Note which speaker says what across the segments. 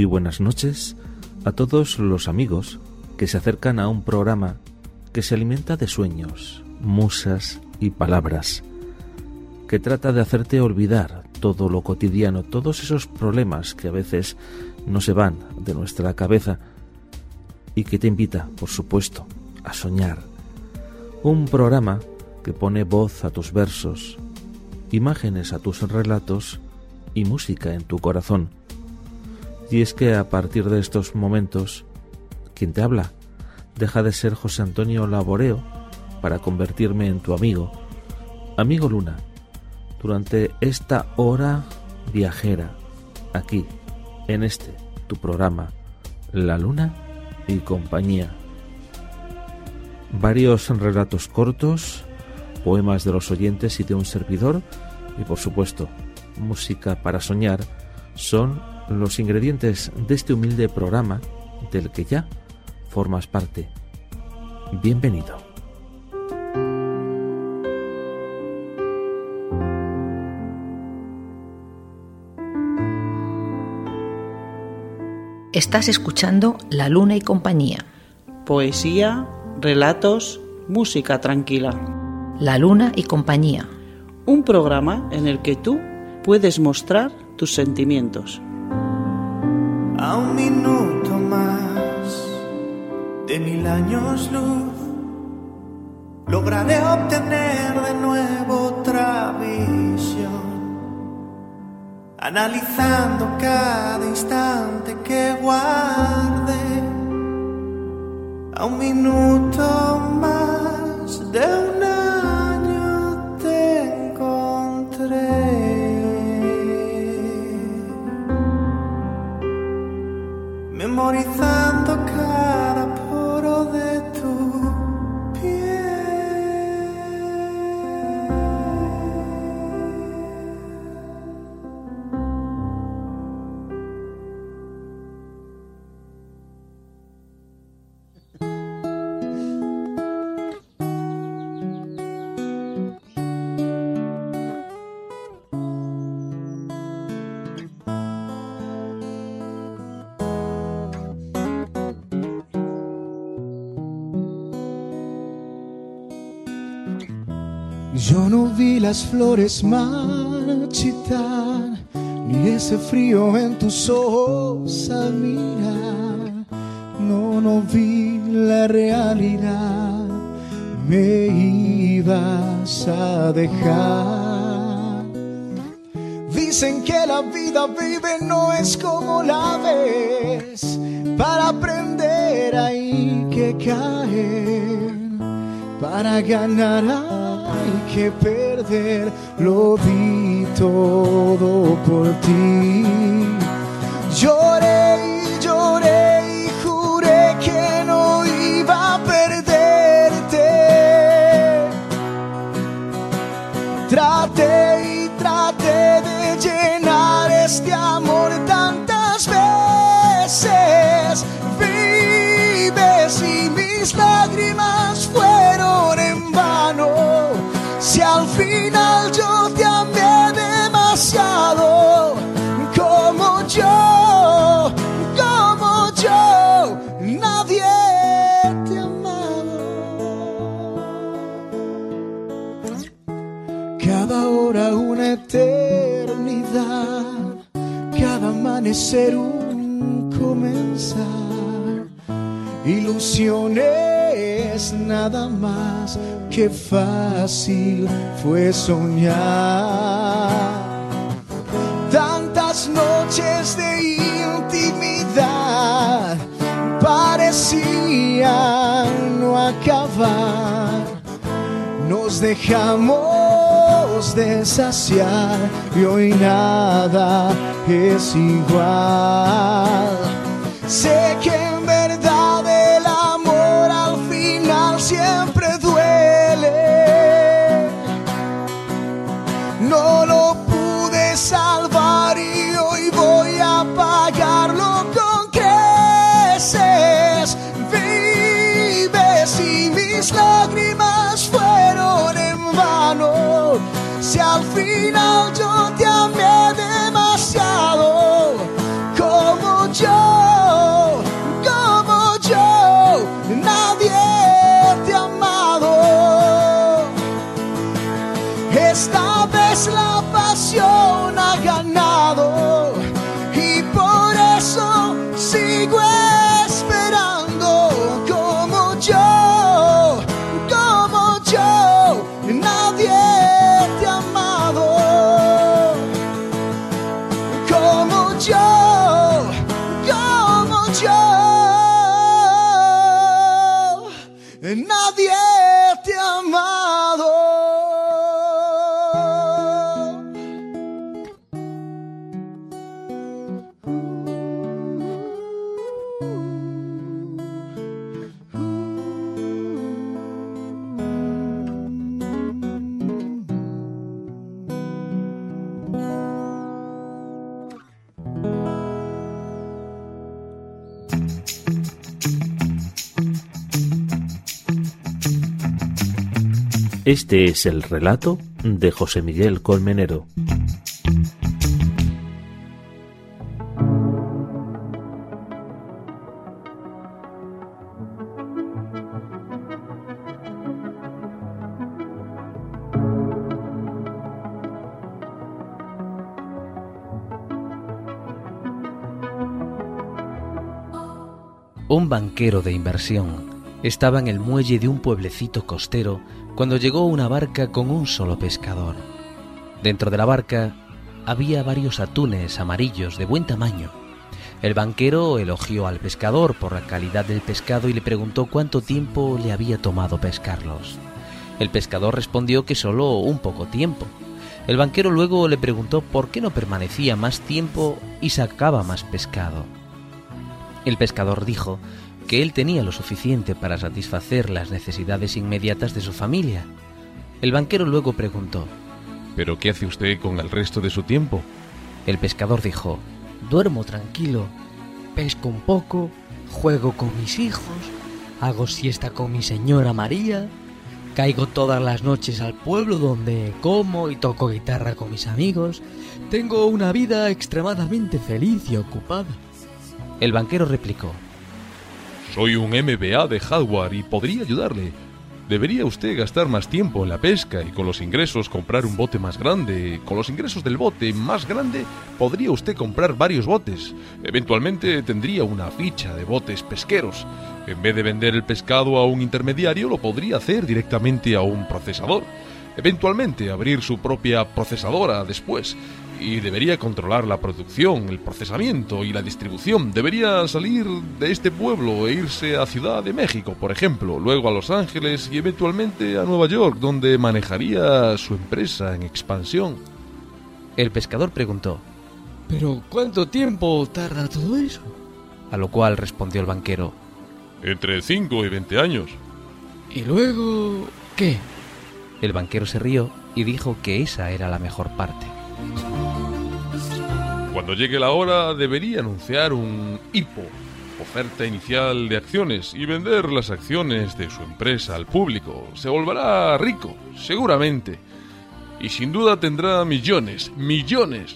Speaker 1: buenas noches a todos los amigos que se acercan a un programa que se alimenta de sueños, musas y palabras, que trata de hacerte olvidar todo lo cotidiano, todos esos problemas que a veces no se van de nuestra cabeza, y que te invita, por supuesto, a soñar. Un programa que pone voz a tus versos, imágenes a tus relatos y música en tu corazón. Y es que a partir de estos momentos, quien te habla deja de ser José Antonio Laboreo para convertirme en tu amigo, amigo Luna, durante esta hora viajera, aquí, en este, tu programa, La Luna y Compañía. Varios relatos cortos, poemas de los oyentes y de un servidor, y por supuesto, música para soñar, son los ingredientes de este humilde programa del que ya formas parte. Bienvenido.
Speaker 2: Estás escuchando La Luna y Compañía.
Speaker 3: Poesía, relatos, música tranquila.
Speaker 2: La Luna y Compañía.
Speaker 3: Un programa en el que tú puedes mostrar tus sentimientos.
Speaker 4: A un minuto más de 1000 años luz, lograré obtener de nuevo otra visión, analizando cada instante que guarde. A un minuto más de un año te encontré, memorizando cada poro de tu piel.
Speaker 5: Yo no vi las flores marchitar, ni ese frío en tus ojos al mirar. No vi la realidad, me ibas a dejar. Dicen que la vida vive no es como la ves, para aprender hay que caer, para ganar hay que perder. Lo di todo por ti. Lloré y lloré y juré que no iba a perderte. Traté y traté de llenar este amor tantas veces. Vives y mis lágrimas fueron en vano. Si al final yo te amé demasiado, como yo, nadie te ha amado. Cada hora una eternidad, cada amanecer un comenzar. Ilusiones nada más, qué fácil fue soñar. Tantas noches de intimidad parecían no acabar. Nos dejamos de saciar y hoy nada es igual. Sé que en verdad el amor al final siempre duele. No lo pude salvar y hoy voy a pagarlo con creces. Vives y mis lágrimas fueron en vano. Si al final yo te amé demasiado, como nadie te ha amado. Esta vez la pasión ha ganado y por eso sigo esperando. Como yo, nadie te ha amado. Como yo, nadie te ha amado.
Speaker 1: Este es el relato de José Miguel Colmenero.
Speaker 6: Un banquero de inversión estaba en el muelle de un pueblecito costero cuando llegó una barca con un solo pescador. Dentro de la barca había varios atunes amarillos de buen tamaño. El banquero elogió al pescador por la calidad del pescado y le preguntó cuánto tiempo le había tomado pescarlos. El pescador respondió que solo un poco tiempo. El banquero luego le preguntó por qué no permanecía más tiempo y sacaba más pescado. El pescador dijo que él tenía lo suficiente para satisfacer las necesidades inmediatas de su familia. El banquero luego preguntó:
Speaker 7: ¿pero qué hace usted con el resto de su tiempo?
Speaker 6: El pescador dijo:
Speaker 8: duermo tranquilo, pesco un poco, juego con mis hijos, hago siesta con mi señora María, caigo todas las noches al pueblo donde como y toco guitarra con mis amigos. Tengo una vida extremadamente feliz y ocupada.
Speaker 6: El banquero replicó:
Speaker 7: soy un MBA de hardware y podría ayudarle. Debería usted gastar más tiempo en la pesca y con los ingresos comprar un bote más grande. Con los ingresos del bote más grande podría usted comprar varios botes. Eventualmente tendría una ficha de botes pesqueros. En vez de vender el pescado a un intermediario, lo podría hacer directamente a un procesador. Eventualmente abrir su propia procesadora después. Y debería controlar la producción, el procesamiento y la distribución. Debería salir de este pueblo e irse a Ciudad de México, por ejemplo, luego a Los Ángeles y eventualmente a Nueva York, donde manejaría su empresa en expansión.
Speaker 6: El pescador preguntó:
Speaker 8: ¿pero cuánto tiempo tarda todo eso?
Speaker 6: A lo cual respondió el banquero:
Speaker 7: entre 5 y 20 años.
Speaker 8: ¿Y luego qué?
Speaker 6: El banquero se rió y dijo que esa era la mejor parte.
Speaker 7: Cuando llegue la hora debería anunciar un IPO, oferta inicial de acciones, y vender las acciones de su empresa al público. Se volverá rico, seguramente. Y sin duda tendrá millones. ¿Millones?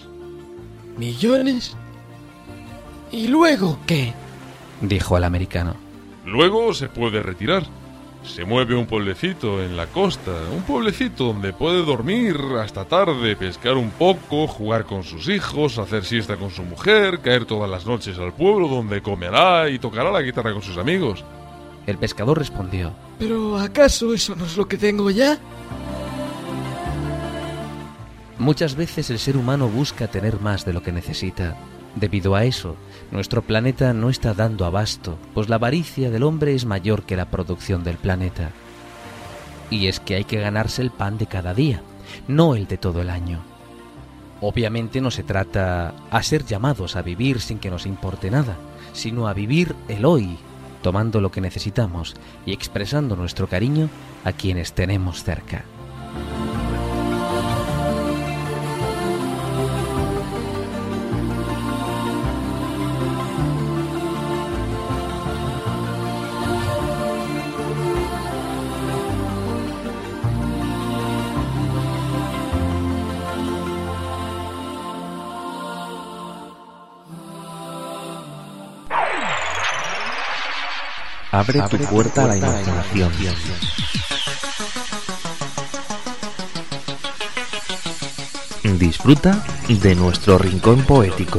Speaker 8: ¿Y luego qué?
Speaker 6: Dijo el americano.
Speaker 7: Luego se puede retirar. Se mueve un pueblecito en la costa, un pueblecito donde puede dormir hasta tarde, pescar un poco, jugar con sus hijos, hacer siesta con su mujer, caer todas las noches al pueblo donde comerá y tocará la guitarra con sus amigos.
Speaker 6: El pescador respondió:
Speaker 8: ¿pero acaso eso no es lo que tengo ya?
Speaker 6: Muchas veces el ser humano busca tener más de lo que necesita. Debido a eso, nuestro planeta no está dando abasto, pues la avaricia del hombre es mayor que la producción del planeta. Y es que hay que ganarse el pan de cada día, no el de todo el año. Obviamente no se trata a ser llamados a vivir sin que nos importe nada, sino a vivir el hoy, tomando lo que necesitamos y expresando nuestro cariño a quienes tenemos cerca.
Speaker 1: Abre tu puerta a la imaginación. Disfruta de nuestro rincón poético.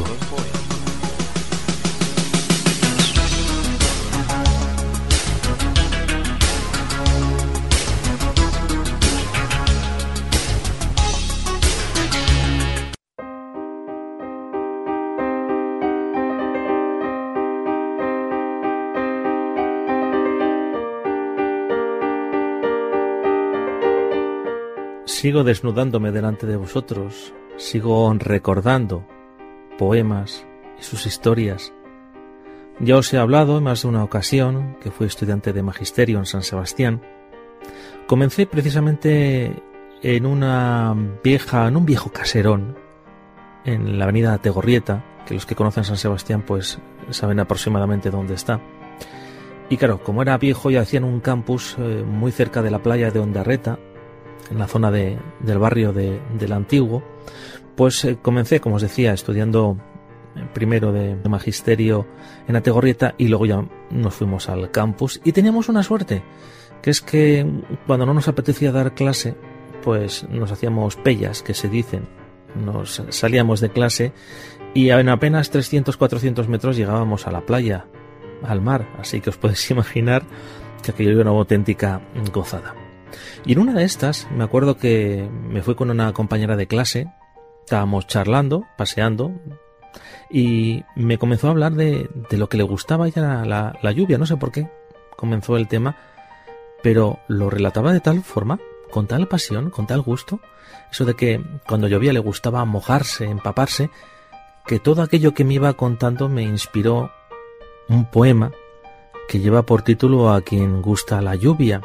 Speaker 1: Sigo desnudándome delante de vosotros, sigo recordando poemas y sus historias. Ya os he hablado en más de una ocasión que fui estudiante de magisterio en San Sebastián. Comencé precisamente en un viejo caserón en la avenida Tegorrieta, que los que conocen San Sebastián pues saben aproximadamente dónde está. Y claro, como era viejo y hacían un campus muy cerca de la playa de Ondarreta, en la zona del barrio del Antiguo, pues comencé, como os decía, estudiando primero de magisterio en Ategorrieta y luego ya nos fuimos al campus y teníamos una suerte, que es que cuando no nos apetecía dar clase, pues nos hacíamos pellas, que se dicen, nos salíamos de clase y en apenas 300-400 metros llegábamos a la playa, al mar, así que os podéis imaginar que aquello era una auténtica gozada. Y en una de estas, me acuerdo que me fui con una compañera de clase, estábamos charlando, paseando, y me comenzó a hablar de lo que le gustaba ya la lluvia, no sé por qué, comenzó el tema, pero lo relataba de tal forma, con tal pasión, con tal gusto, eso de que cuando llovía le gustaba mojarse, empaparse, que todo aquello que me iba contando me inspiró un poema que lleva por título A quien gusta la lluvia,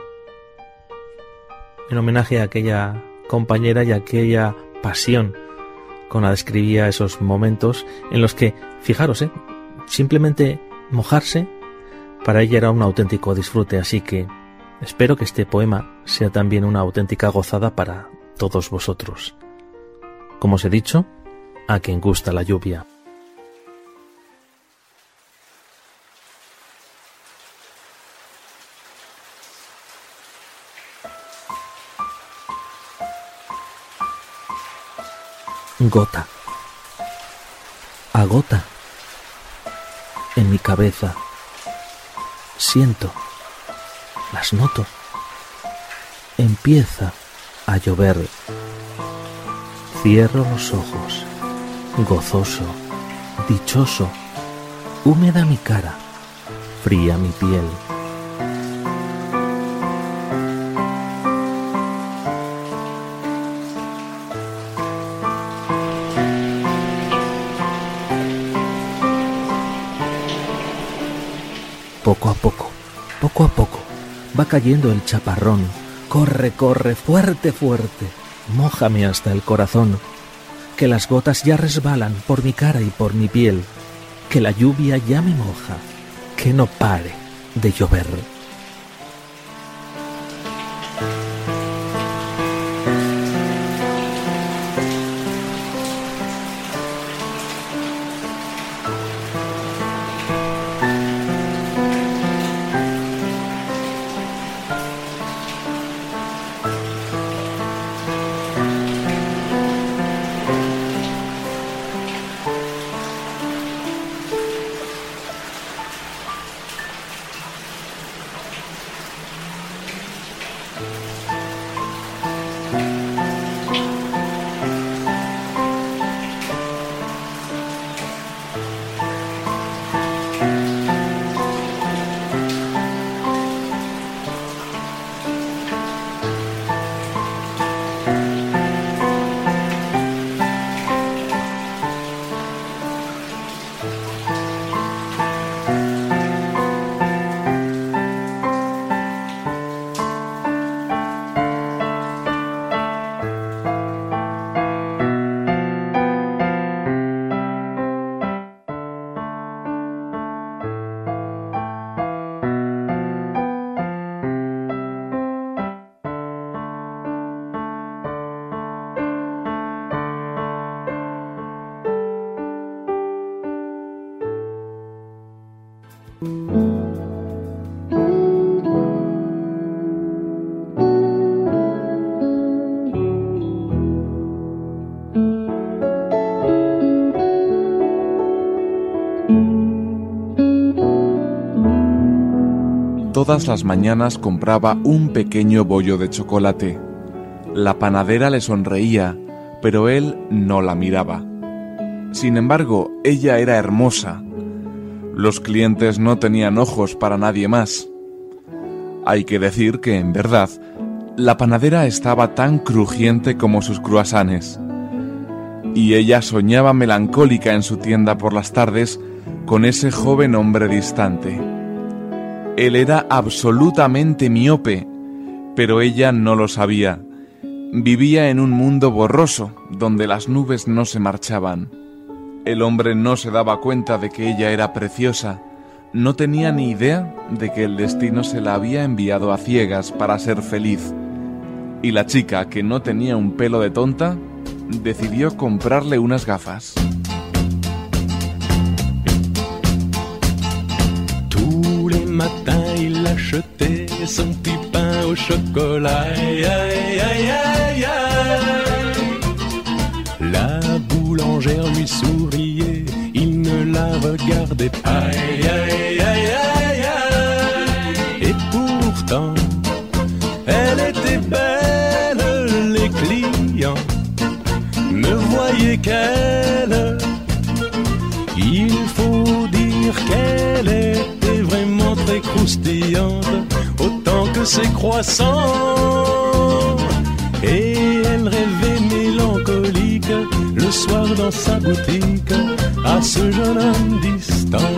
Speaker 1: en homenaje a aquella compañera y a aquella pasión con la que describía esos momentos en los que, fijaros, simplemente mojarse para ella era un auténtico disfrute, así que espero que este poema sea también una auténtica gozada para todos vosotros. Como os he dicho, a quien gusta la lluvia. Gota a gota en mi cabeza siento, las noto, empieza a llover, cierro los ojos, gozoso, dichoso, húmeda mi cara, fría mi piel. Poco a poco, va cayendo el chaparrón. Corre, corre, fuerte, fuerte, mójame hasta el corazón. Que las gotas ya resbalan por mi cara y por mi piel. Que la lluvia ya me moja, que no pare de llover.
Speaker 9: todas las mañanas compraba un pequeño bollo de chocolate. La panadera le sonreía, pero él no la miraba. Sin embargo, ella era hermosa. Los clientes no tenían ojos para nadie más. Hay que decir que, en verdad, la panadera estaba tan crujiente como sus croissants. Y ella soñaba melancólica en su tienda por las tardes con ese joven hombre distante. Él era absolutamente miope, pero ella no lo sabía. Vivía en un mundo borroso, donde las nubes no se marchaban. El hombre no se daba cuenta de que ella era preciosa. No tenía ni idea de que el destino se la había enviado a ciegas para ser feliz. Y la chica, que no tenía un pelo de tonta, decidió comprarle unas gafas.
Speaker 10: Tous les matins, il achetait son petit pain au chocolat. Aïe, aïe, aïe, aïe, aïe. La boulangère lui souriait, il ne la regardait pas. Aïe, aïe, aïe, aïe, aïe. Et pourtant, elle était belle, les clients ne voyaient qu'elle. Il faut dire qu'elle était vraiment très croustillante, autant que ses croissants. Et elle rêvait mélancolique le soir dans sa boutique à ce jeune homme distant.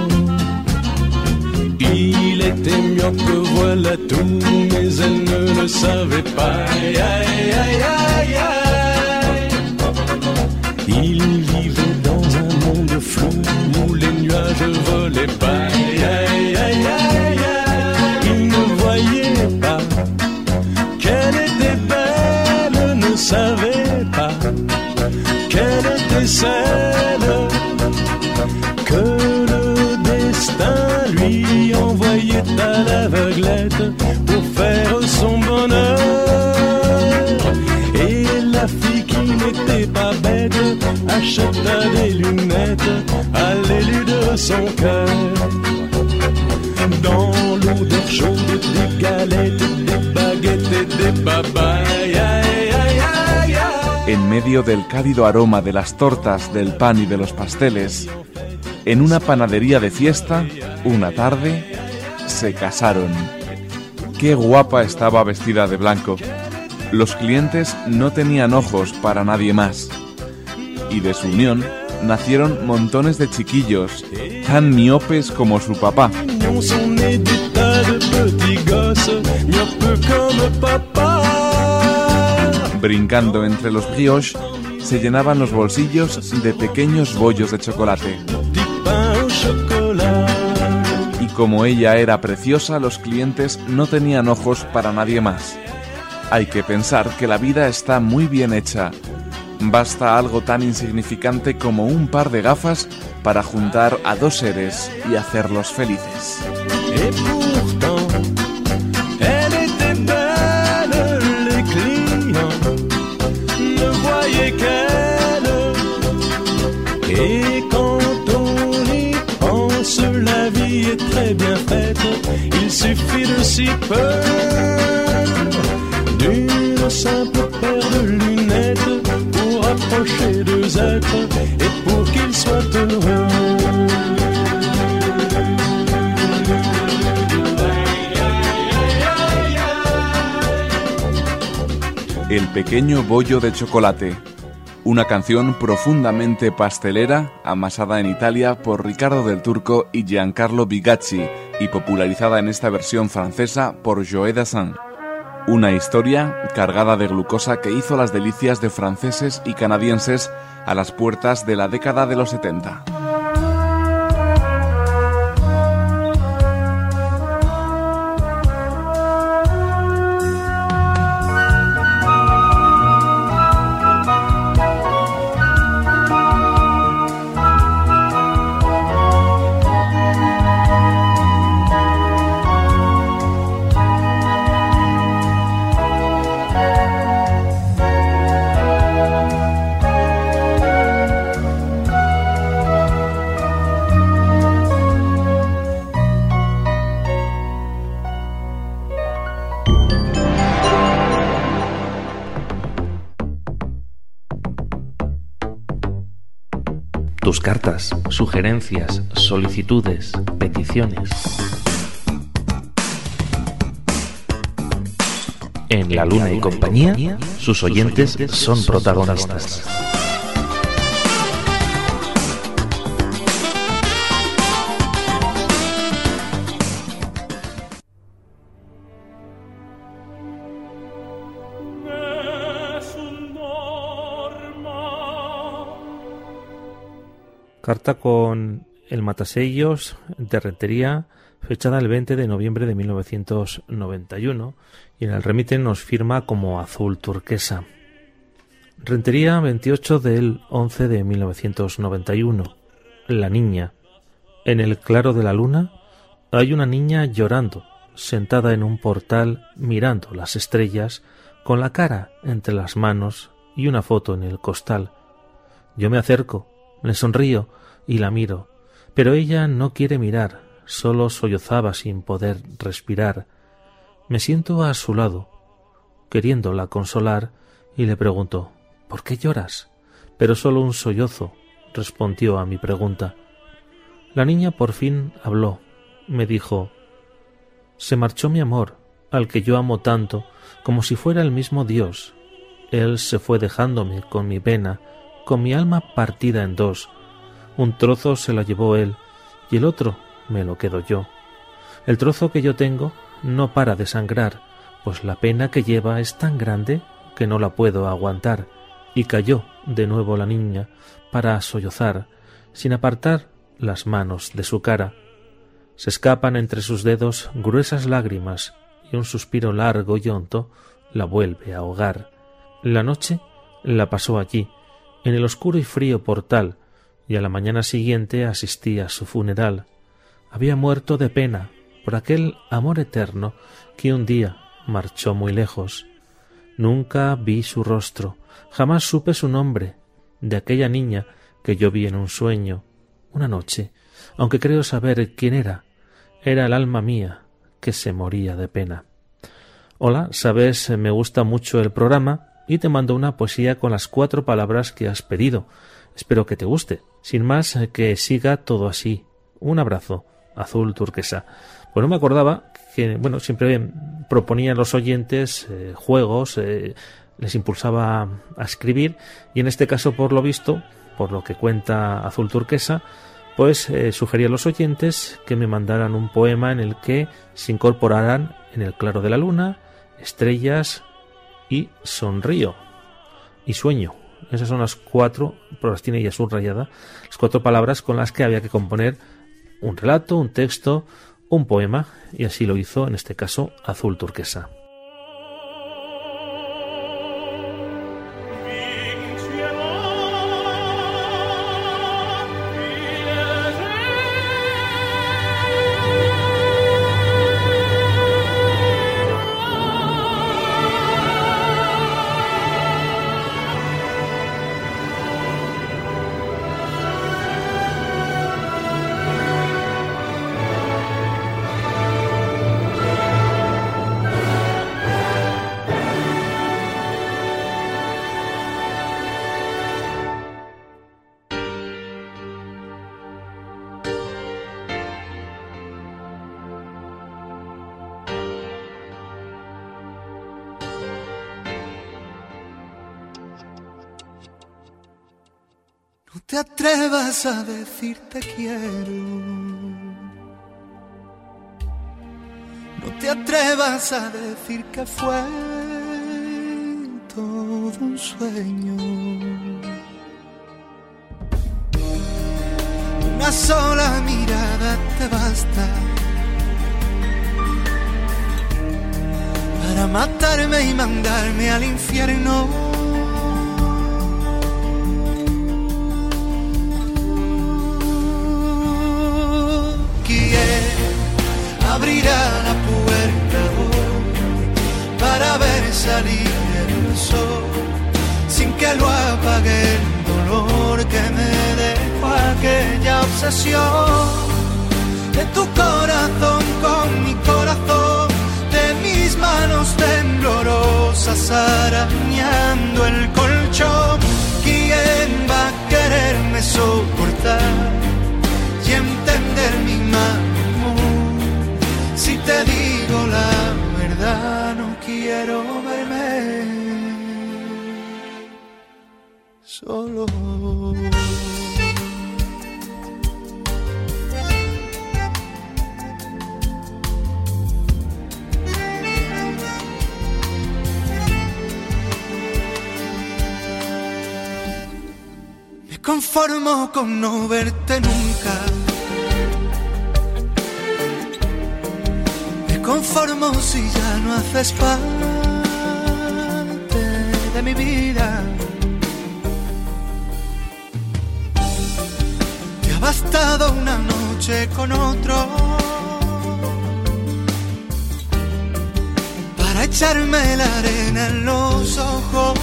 Speaker 10: Il était myope, voilà tout, mais elle ne le savait pas. Aïe, aïe, aïe, aïe, aïe. Il vivait dans un monde flou où les nuages volaient pas. Aïe, aïe, aïe, aïe, aïe. Il ne voyait pas qu'elle était belle, ne savait pas qu'elle était celle que le destin lui envoyait à l'aveuglette pour faire son bonheur. Et la fille qui n'était pas bête acheta des lunettes à l'élu de son cœur. Dans l'odeur chaude des galettes, des baguettes et des babayes.
Speaker 9: En medio del cálido aroma de las tortas, del pan y de los pasteles, en una panadería de fiesta, una tarde, se casaron. Qué guapa estaba vestida de blanco. Los clientes no tenían ojos para nadie más. Y de su unión nacieron montones de chiquillos, tan miopes como su papá. Brincando entre los brioches, se llenaban los bolsillos de pequeños bollos de chocolate. Y como ella era preciosa, los clientes no tenían ojos para nadie más. Hay que pensar que la vida está muy bien hecha. Basta algo tan insignificante como un par de gafas para juntar a dos seres y hacerlos felices.
Speaker 10: Et quand on y pense, la vie est très bien faite. Il suffit de si peu, d'une simple paire de lunettes pour approcher deux êtres et pour qu'ils soient heureux.
Speaker 9: El pequeño bollo de chocolate. Una canción profundamente pastelera, amasada en Italia por Ricardo del Turco y Giancarlo Bigacci, y popularizada en esta versión francesa por Joe Dassin. Una historia cargada de glucosa que hizo las delicias de franceses y canadienses a las puertas de la década de los 70.
Speaker 1: tus cartas, sugerencias, solicitudes, peticiones. En La Luna y Compañía, sus oyentes son protagonistas. Carta con el matasellos de Rentería, fechada el 20 de noviembre de 1991, y en el remite nos firma como azul turquesa. Rentería, 28 del 11 de 1991. La niña. En el claro de la luna hay una niña llorando, sentada en un portal mirando las estrellas, con la cara entre las manos y una foto en el costal. Yo me acerco, le sonrío y la miro, pero ella no quiere mirar, solo sollozaba sin poder respirar. Me siento a su lado, queriéndola consolar, y le pregunto: ¿por qué lloras? Pero solo un sollozo respondió a mi pregunta. La niña por fin habló, me dijo: se marchó mi amor, al que yo amo tanto, como si fuera el mismo Dios. Él se fue dejándome con mi pena, con mi alma partida en dos. Un trozo se lo llevó él, y el otro me lo quedo yo. El trozo que yo tengo no para de sangrar, pues la pena que lleva es tan grande que no la puedo aguantar. Y cayó de nuevo la niña para sollozar, sin apartar las manos de su cara. Se escapan entre sus dedos gruesas lágrimas, y un suspiro largo y hondo la vuelve a ahogar. La noche la pasó allí, en el oscuro y frío portal, y a la mañana siguiente asistí a su funeral. Había muerto de pena por aquel amor eterno que un día marchó muy lejos. Nunca vi su rostro, jamás supe su nombre, de aquella niña que yo vi en un sueño, una noche, aunque creo saber quién era el alma mía que se moría de pena. Hola, sabes, me gusta mucho el programa y te mando una poesía con las 4 palabras que has pedido. Espero que te guste. Sin más, que siga todo así. Un abrazo, azul turquesa. Pues no me acordaba que, siempre proponía a los oyentes juegos, les impulsaba a escribir, y en este caso, por lo visto, por lo que cuenta azul turquesa, pues sugería a los oyentes que me mandaran un poema en el que se incorporaran en el claro de la luna, estrellas y sonrío y sueño. Esas son las 4, pero las tiene ya subrayada, las 4 palabras con las que había que componer un relato, un texto, un poema, y así lo hizo, en este caso, azul turquesa.
Speaker 4: No te atrevas a decir te quiero. No te atrevas a decir que fue todo un sueño. Una sola mirada te basta para matarme y mandarme al infierno. Abrirá la puerta hoy para ver salir el sol, sin que lo apague el dolor que me dejó aquella obsesión de tu corazón con mi corazón, de mis manos temblorosas arañando el colchón. ¿Quién va a quererme soportar entender mi mal humor. Si te digo la verdad, no quiero verme solo. Me conformo con no verte nunca. Me conformo si ya no haces parte de mi vida. Te ha bastado una noche con otro para echarme la arena en los ojos.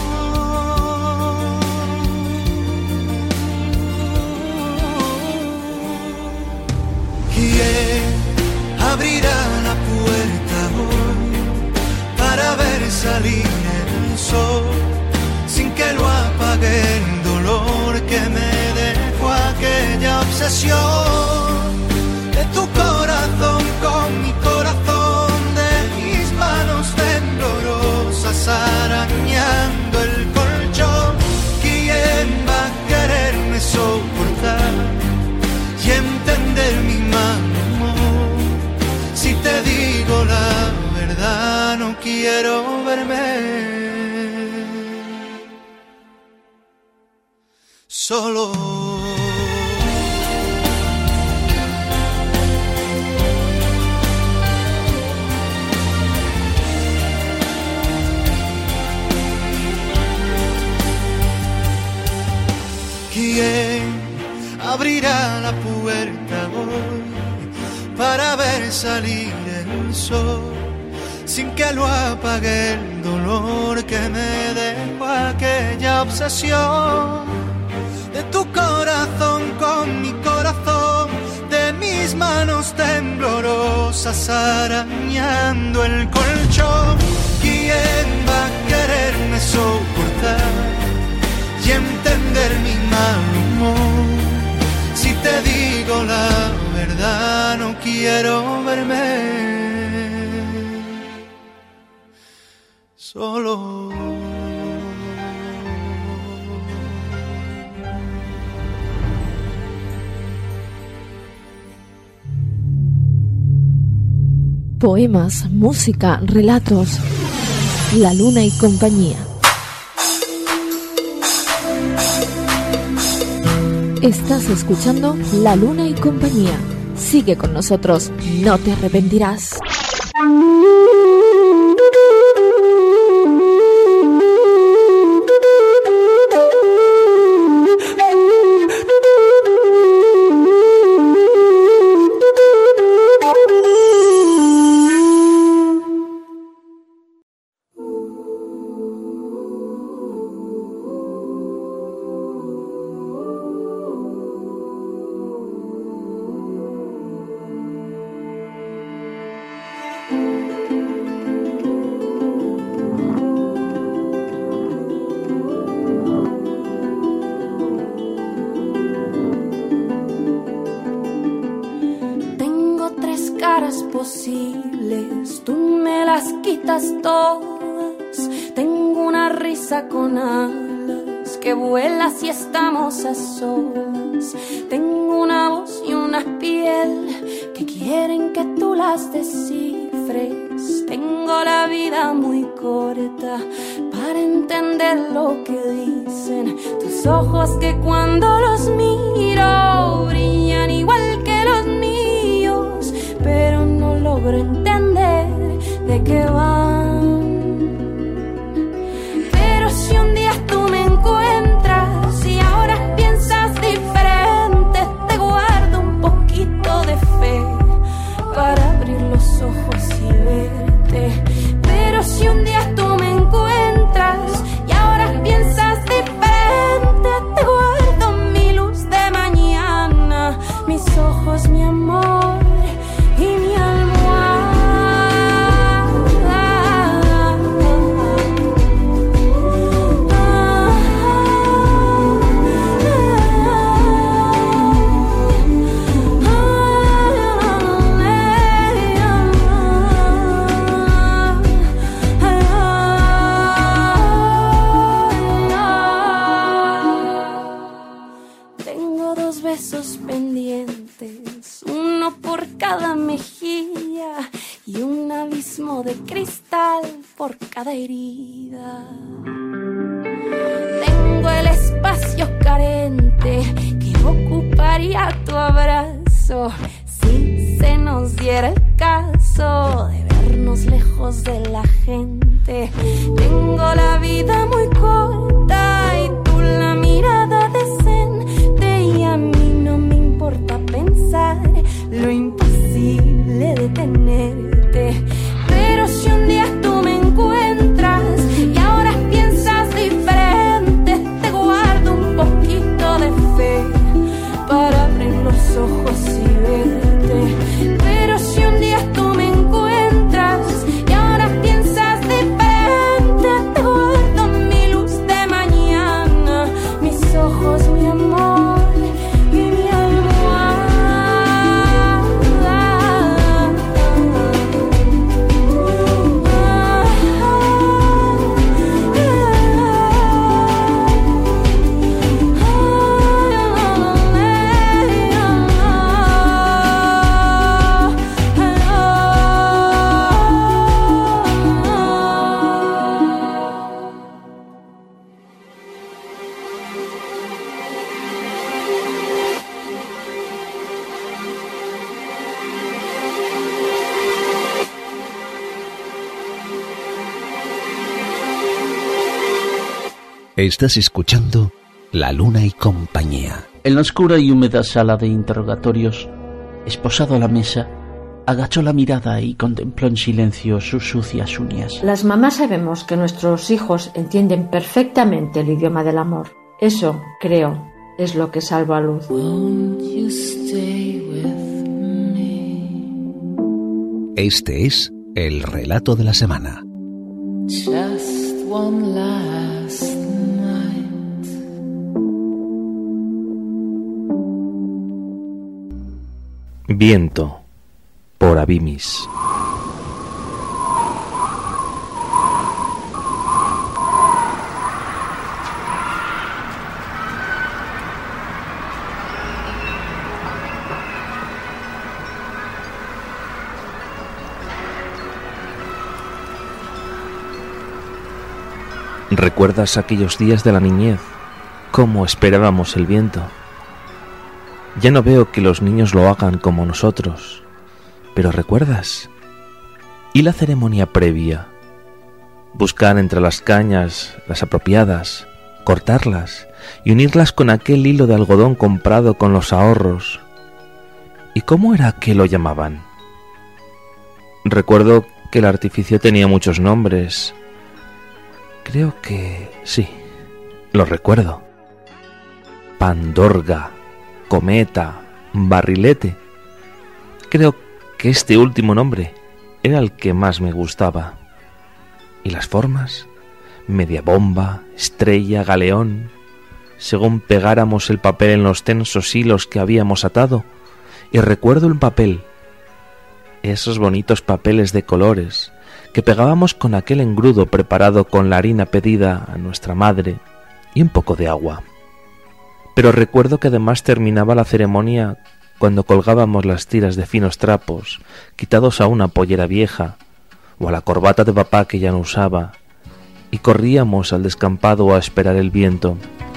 Speaker 4: ¿Quién abrirá la puerta hoy para ver salir el sol sin que lo apague el dolor que me dejó aquella obsesión de tu corazón con mi corazón, de mis manos temblorosas arañando el colchón? ¿Quién va a quererme soportar y entender mi mal humor? Si te digo la verdad, no quiero verme solo. ¿Quién abrirá la puerta hoy para ver salir el sol sin que lo apague el dolor que me dejó aquella obsesión de tu corazón con mi corazón, de mis manos temblorosas arañando el colchón? ¿Quién va a quererme soportar y entender mi mal humor? Si te digo la verdad, no quiero verme solo.
Speaker 11: Poemas, música, relatos. La Luna y compañía. Estás escuchando La Luna y compañía. Sigue con nosotros, no te arrepentirás.
Speaker 12: Posibles, tú me las quitas todas. Tengo una risa con alas que vuela si estamos a solas. Tengo una voz y una piel que quieren que tú las descifres. Tengo la vida muy corta para entender lo que dicen tus ojos, que cuando los miro brillan igual que los míos, pero no logro entender de qué van. Pero si un día tú me encuentras y ahora piensas diferente, te guardo un poquito de fe para abrir los ojos y verte. Pero si un día tú me encuentras y ahora piensas diferente, te guardo mi luz de mañana, mis ojos, mi amor y mi almohada. energía y un abismo de cristal por cada herida. Tengo el espacio carente que ocuparía tu abrazo si se nos diera el caso de vernos lejos de la gente. Tengo la vida muy corta y tú la mirada decente, y a mí no me importa pensar lo imposible de tenerte. Pero si un día tú me encuentras y ahora piensas diferente, te guardo un poquito de fe para abrir los ojos y verte. Pero si un día tú me encuentras y ahora piensas diferente, te guardo mi luz de mañana, mis ojos, mi amor y mi
Speaker 6: Estás escuchando La Luna y Compañía.
Speaker 3: En la oscura y húmeda sala de interrogatorios, esposado a la mesa, agachó la mirada y contempló en silencio sus sucias uñas.
Speaker 13: Las mamás sabemos que nuestros hijos entienden perfectamente el idioma del amor. Eso, creo, es lo que salva a Luz.
Speaker 6: Este es el relato de la semana.
Speaker 14: Just one last night.
Speaker 1: Viento, por Abimis. ¿Recuerdas aquellos días de la niñez? ¿Cómo esperábamos el viento? Ya no veo que los niños lo hagan como nosotros, pero ¿recuerdas? ¿Y la ceremonia previa? Buscar entre las cañas las apropiadas, cortarlas y unirlas con aquel hilo de algodón comprado con los ahorros. ¿Y cómo era que lo llamaban? Recuerdo que el artificio tenía muchos nombres. Creo que sí, lo recuerdo. Pandorga, cometa, barrilete. Creo que este último nombre era el que más me gustaba. ¿Y las formas? Media bomba, estrella, galeón. Según pegáramos el papel en los tensos hilos que habíamos atado. Y recuerdo el papel, esos bonitos papeles de colores que pegábamos con aquel engrudo preparado con la harina pedida a nuestra madre y un poco de agua. Pero recuerdo que además terminaba la ceremonia cuando colgábamos las tiras de finos trapos, quitados a una pollera vieja o a la corbata de papá que ya no usaba, y corríamos al descampado a esperar el viento.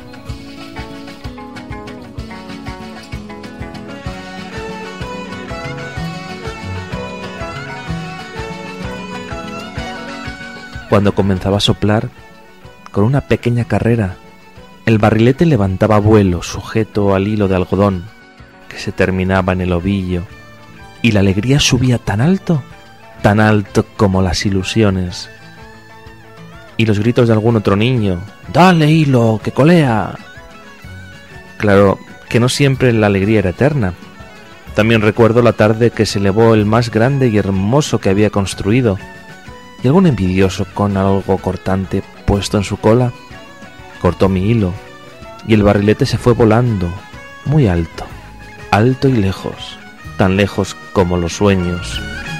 Speaker 1: Cuando comenzaba a soplar, con una pequeña carrera, el barrilete levantaba vuelo sujeto al hilo de algodón que se terminaba en el ovillo, y la alegría subía tan alto como las ilusiones. Y los gritos de algún otro niño: ¡dale hilo, que colea! Claro que no siempre la alegría era eterna. También recuerdo la tarde que se elevó el más grande y hermoso que había construido, y algún envidioso con algo cortante puesto en su cola cortó mi hilo, y el barrilete se fue volando muy alto, alto y lejos, tan lejos como los sueños.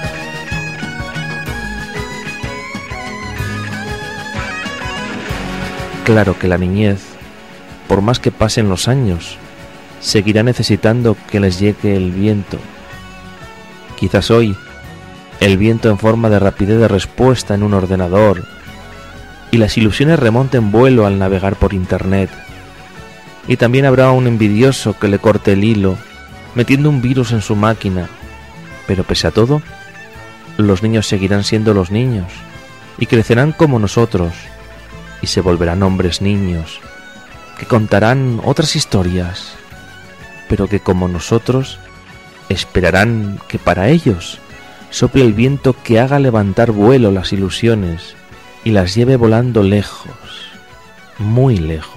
Speaker 1: Claro que la niñez, por más que pasen los años, seguirá necesitando que les llegue el viento. Quizás hoy el viento en forma de rapidez de respuesta en un ordenador y las ilusiones remonten vuelo al navegar por internet. Y también habrá un envidioso que le corte el hilo metiendo un virus en su máquina. Pero pese a todo, los niños seguirán siendo los niños y crecerán como nosotros y se volverán hombres niños que contarán otras historias, pero que como nosotros esperarán que para ellos sople el viento que haga levantar vuelo las ilusiones y las lleve volando lejos, muy lejos.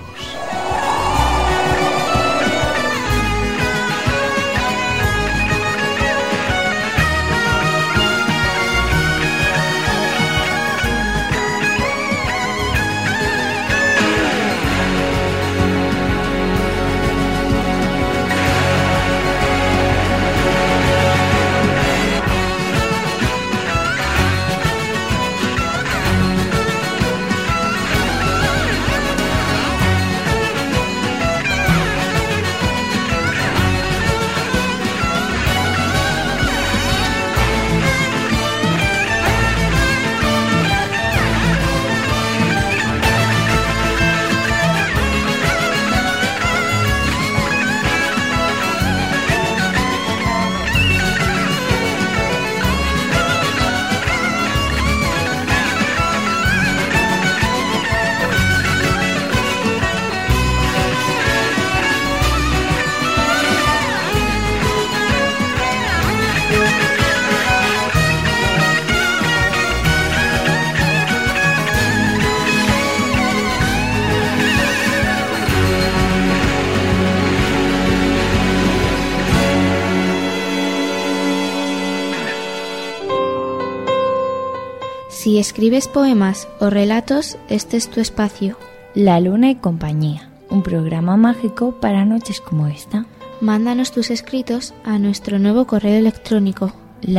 Speaker 15: Si escribes poemas o relatos, este es tu espacio.
Speaker 16: La Luna y Compañía, un programa mágico para noches como esta.
Speaker 15: Mándanos tus escritos a nuestro nuevo correo electrónico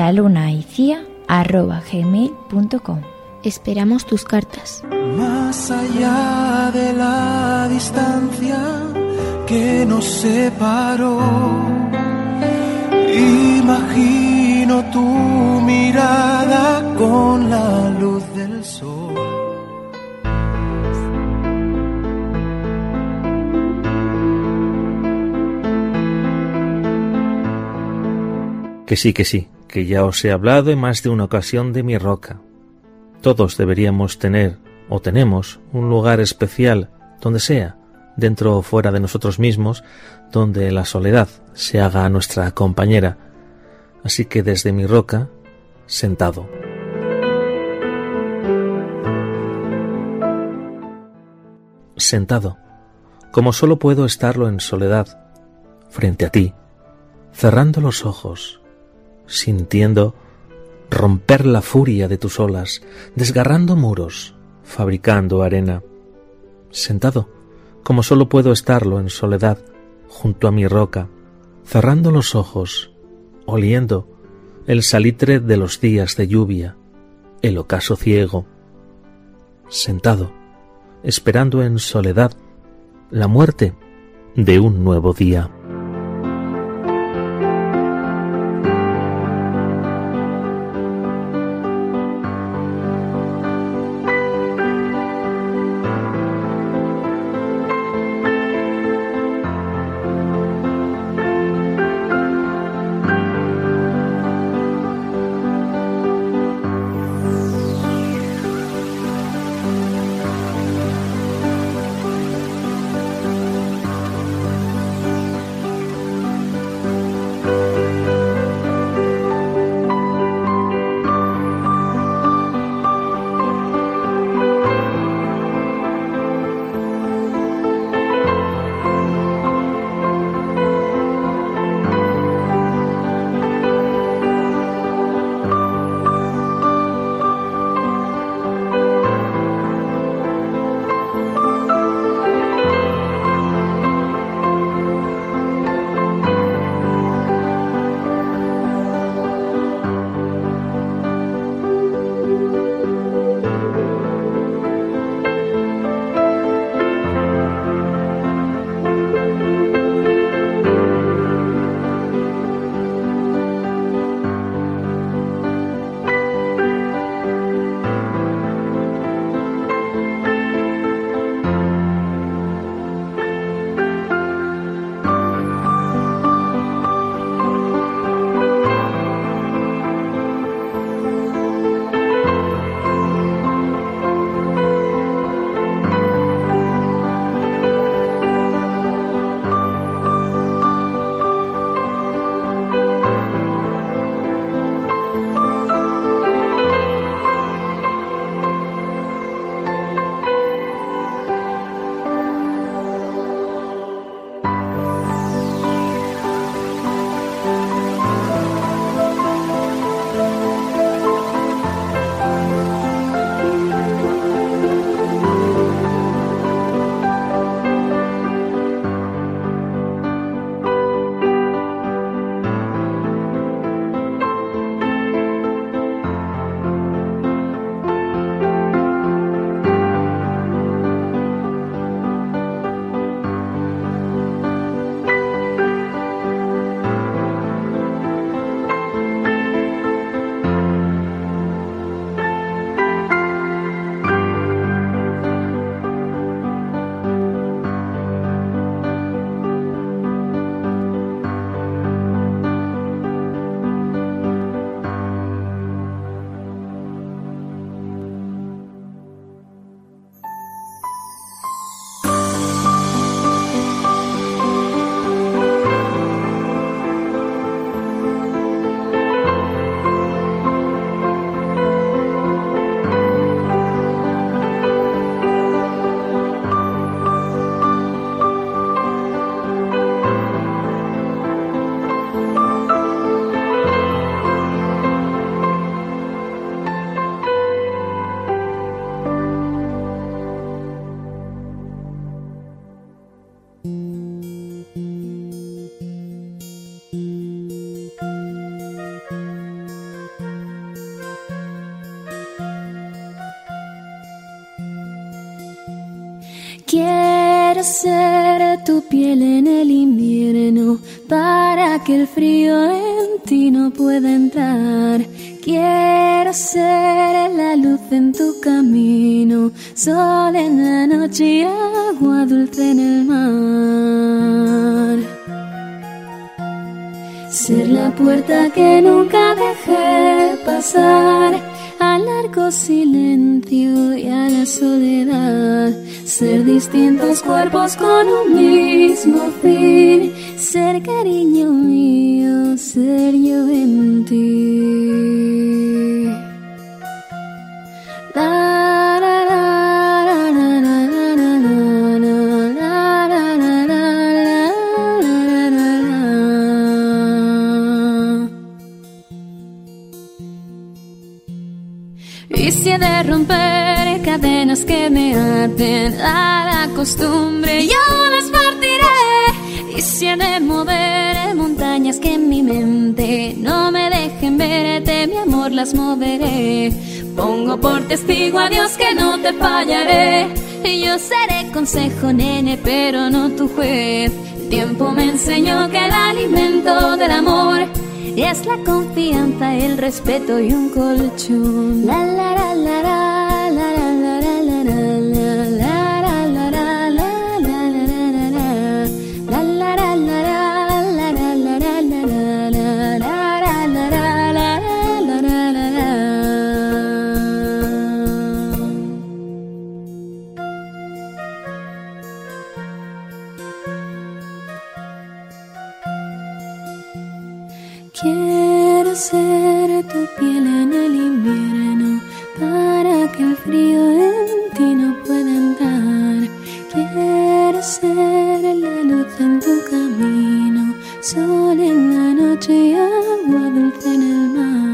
Speaker 16: lalunaicia@gmail.com.
Speaker 15: Esperamos tus cartas.
Speaker 4: Más allá de la distancia que nos separó, imagino tu mirada con la luz del sol.
Speaker 1: Que sí, que ya os he hablado en más de una ocasión de mi roca. Todos deberíamos tener, o tenemos, un lugar especial, donde sea, dentro o fuera de nosotros mismos, donde la soledad se haga nuestra compañera. Así que desde mi roca, sentado. Sentado, como solo puedo estarlo en soledad, frente a ti, cerrando los ojos, sintiendo romper la furia de tus olas, desgarrando muros, fabricando arena. Sentado, como solo puedo estarlo en soledad, junto a mi roca, cerrando los ojos, oliendo el salitre de los días de lluvia, el ocaso ciego. Sentado, esperando en soledad la muerte de un nuevo día.
Speaker 12: Quiero ser tu piel en el invierno para que el frío en ti no pueda entrar. Quiero ser la luz en tu camino, sol en la noche y agua dulce en el mar. Ser la puerta que nunca dejé pasar al largo silencio y a la soledad. Ser distintos cuerpos con un mismo fin. Ser cariño mío, ser yo en ti. La, la, la, la, la, la, la, la, la, la, la, la, y si he de romper cadenas que me aten a la costumbre, yo las partiré. Y si he de mover montañas que en mi mente no me dejen verte, mi amor, las moveré. Pongo por testigo a Dios que no te fallaré. Y yo seré consejo, nene, pero no tu juez. El tiempo me enseñó que el alimento del amor es la confianza, el respeto y un colchón. La la la la la la la la la la la la la Quiero ser tu piel en el invierno para que el frío en ti no pueda entrar. Quiero ser la luz en tu camino, sol en la noche y agua dulce en el mar.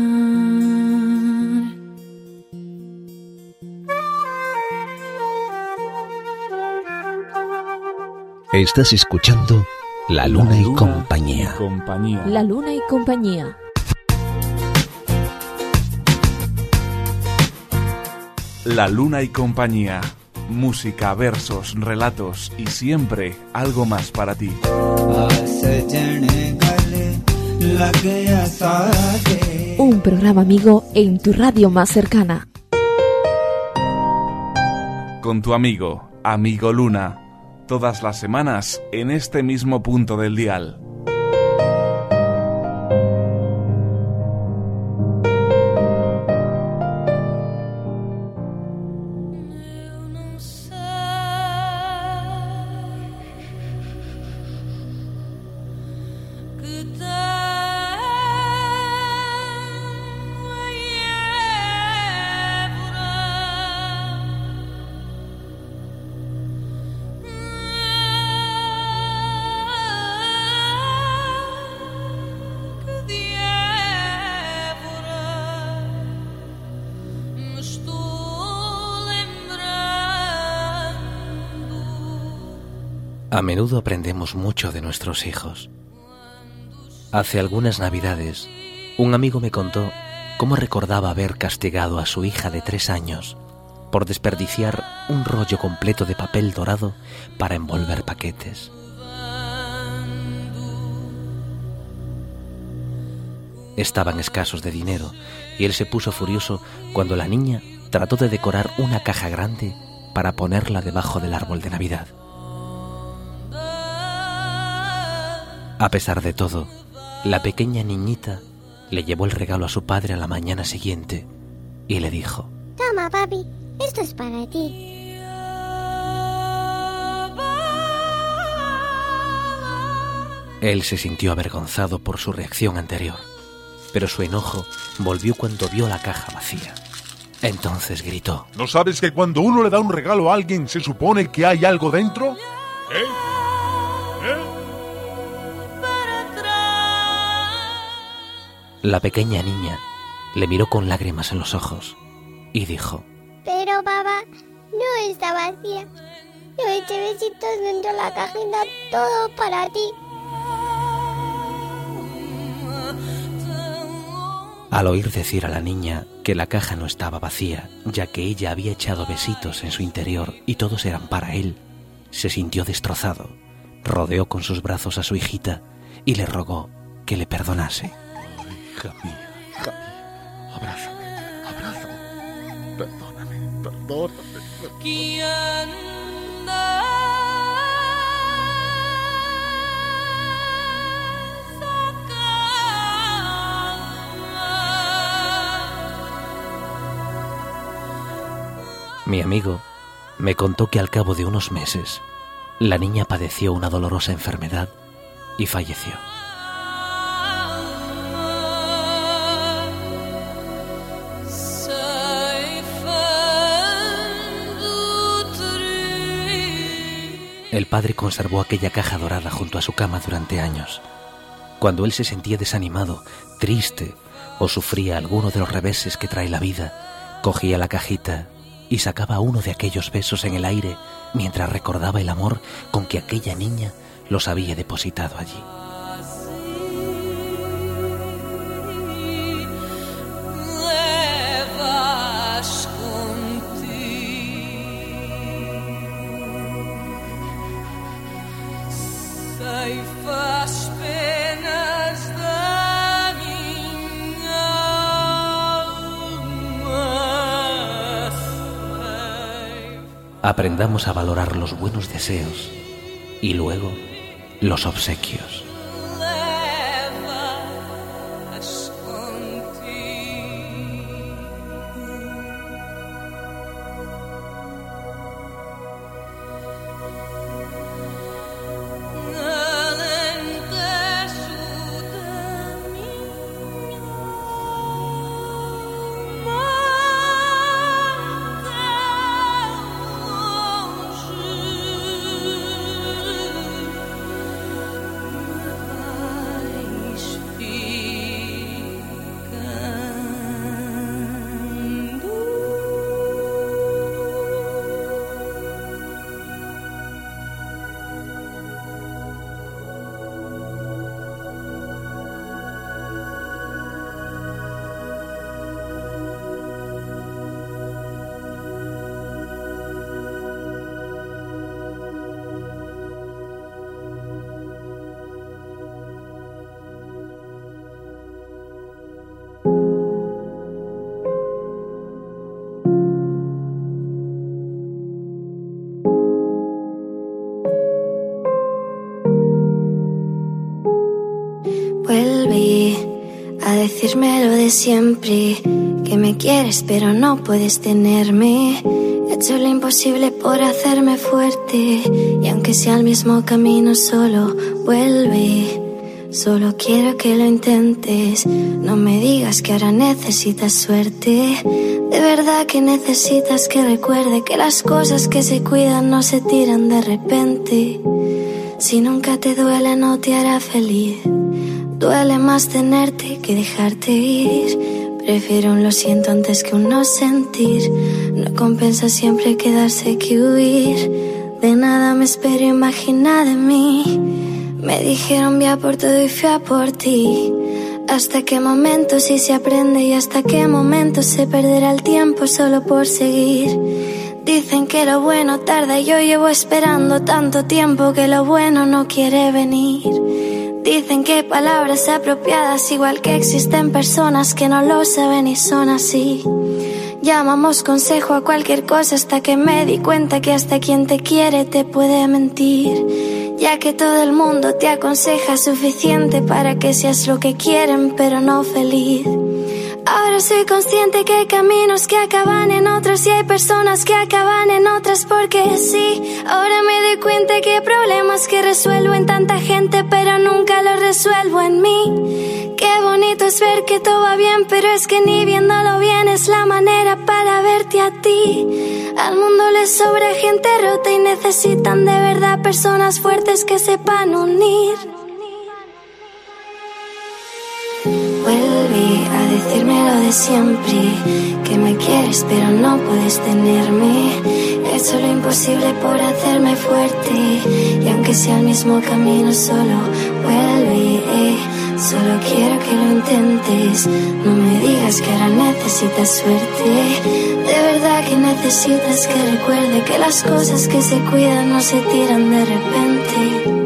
Speaker 6: Estás escuchando La Luna y Compañía.
Speaker 11: La Luna y Compañía.
Speaker 9: La Luna y Compañía. Música, versos, relatos y siempre algo más para ti.
Speaker 11: Un programa amigo en tu radio más cercana.
Speaker 9: Con tu amigo Luna. Todas las semanas en este mismo punto del dial.
Speaker 6: A menudo aprendemos mucho de nuestros hijos. Hace algunas Navidades, un amigo me contó cómo recordaba haber castigado a su hija de 3 años por desperdiciar un rollo completo de papel dorado para envolver paquetes. Estaban escasos de dinero y él se puso furioso cuando la niña trató de decorar una caja grande para ponerla debajo del árbol de Navidad. A pesar de todo, la pequeña niñita le llevó el regalo a su padre a la mañana siguiente y le dijo:
Speaker 17: Toma, papi, esto es para ti.
Speaker 6: Él se sintió avergonzado por su reacción anterior, pero su enojo volvió cuando vio la caja vacía. Entonces gritó:
Speaker 18: ¿No sabes que cuando uno le da un regalo a alguien se supone que hay algo dentro?
Speaker 6: La pequeña niña le miró con lágrimas en los ojos y dijo:
Speaker 17: Pero papá, no está vacía. Yo eché besitos dentro de la cajita, todo para ti.
Speaker 6: Al oír decir a la niña que la caja no estaba vacía, ya que ella había echado besitos en su interior y todos eran para él, se sintió destrozado, rodeó con sus brazos a su hijita y le rogó que le perdonase.
Speaker 18: Hija mía, abrázame, perdóname.
Speaker 6: Mi amigo me contó que al cabo de unos meses la niña padeció una dolorosa enfermedad y falleció. El padre conservó aquella caja dorada junto a su cama durante años. Cuando él se sentía desanimado, triste o sufría alguno de los reveses que trae la vida, cogía la cajita y sacaba uno de aquellos besos en el aire mientras recordaba el amor con que aquella niña los había depositado allí. Aprendamos a valorar los buenos deseos y luego los obsequios.
Speaker 19: Vuelve a decirme lo de siempre, que me quieres pero no puedes tenerme. He hecho lo imposible por hacerme fuerte, y aunque sea el mismo camino solo vuelve. Solo quiero que lo intentes, no me digas que ahora necesitas suerte. De verdad que necesitas que recuerde que las cosas que se cuidan no se tiran de repente. Si nunca te duele no te hará feliz. Duele más tenerte que dejarte ir. Prefiero un lo siento antes que un no sentir. No compensa siempre quedarse que huir. De nada me espero imaginar de mí. Me dijeron ve a por todo y fui a por ti. Hasta qué momento sí se aprende y hasta qué momento se perderá el tiempo solo por seguir. Dicen que lo bueno tarda y yo llevo esperando tanto tiempo que lo bueno no quiere venir. Dicen que palabras apropiadas, igual que existen personas que no lo saben y son así. Llamamos consejo a cualquier cosa hasta que me di cuenta que hasta quien te quiere te puede mentir. Ya que todo el mundo te aconseja suficiente para que seas lo que quieren pero no feliz. Ahora soy consciente que hay caminos que acaban en otros y hay personas que acaban en otras porque sí. Ahora me doy cuenta que hay problemas que resuelvo en tanta gente pero nunca los resuelvo en mí. Qué bonito es ver que todo va bien, pero es que ni viéndolo bien es la manera para verte a ti. Al mundo le sobra gente rota y necesitan de verdad personas fuertes que sepan unir. Vuelve a decirme lo de siempre, que me quieres pero no puedes tenerme. He hecho lo imposible por hacerme fuerte, y aunque sea el mismo camino solo vuelve. Solo quiero que lo intentes. No me digas que ahora necesitas suerte. De verdad que necesitas que recuerde que las cosas que se cuidan no se tiran de repente.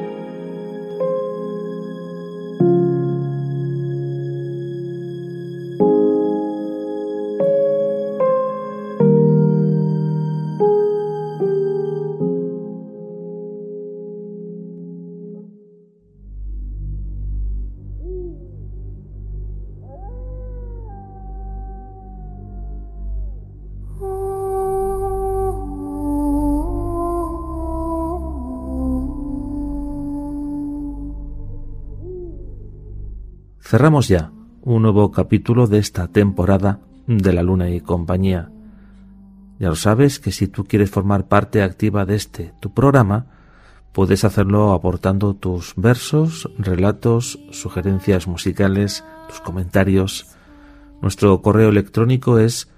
Speaker 1: Cerramos ya un nuevo capítulo de esta temporada de La Luna y Compañía. Ya lo sabes que si tú quieres formar parte activa de tu programa, puedes hacerlo aportando tus versos, relatos, sugerencias musicales, tus comentarios. Nuestro correo electrónico es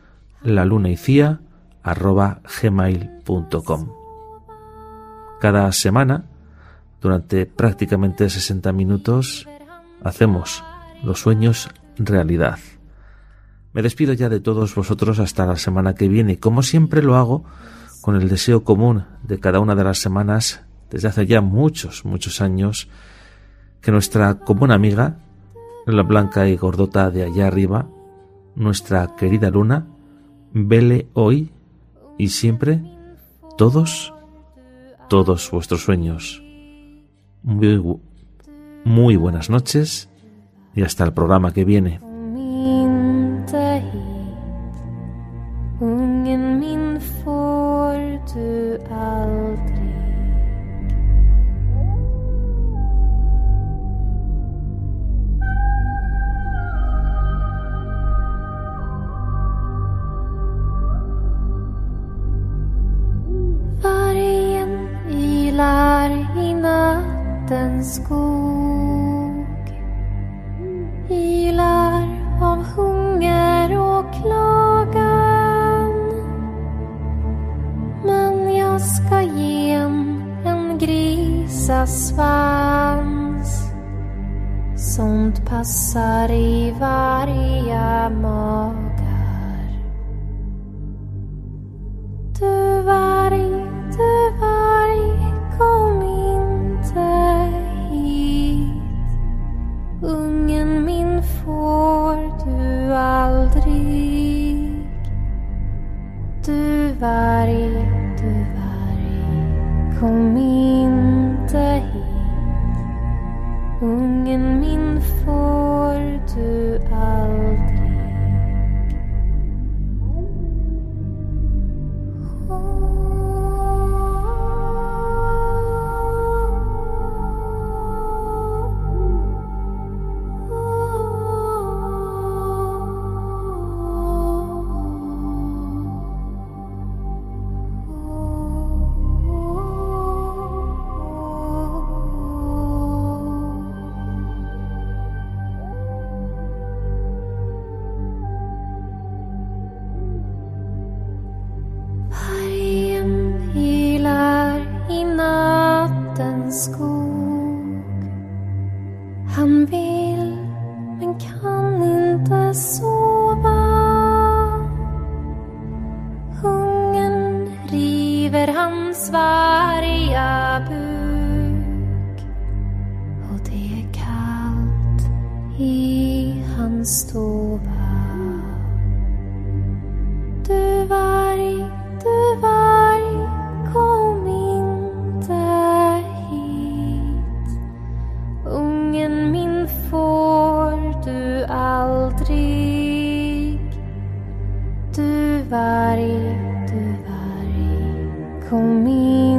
Speaker 1: lalunaycia@gmail.com. Cada semana, durante prácticamente 60 minutos, hacemos los sueños realidad. Me despido ya de todos vosotros hasta la semana que viene. Como siempre lo hago con el deseo común de cada una de las semanas, desde hace ya muchos años, que nuestra común amiga, la blanca y gordota de allá arriba, nuestra querida luna, vele hoy y siempre todos vuestros sueños. Muy buenas noches y hasta el programa que viene.
Speaker 12: Ungen min får du aldrig. Vargen ylar i nattens skog, ylar av hunger och klagan. Men jag ska ge en grisasvans. Sånt passar i varje magar. Du varg, kom inte hit. Ungen min får du aldrig. Du varg, kom inte hit. Ungen min får du aldrig. Han vill men kan inte sova. Hungern river hans varga buk. Och det är kallt i hans stova. Du varg, kom inte hit. Ungen min får du aldrig. Du varg, kom in.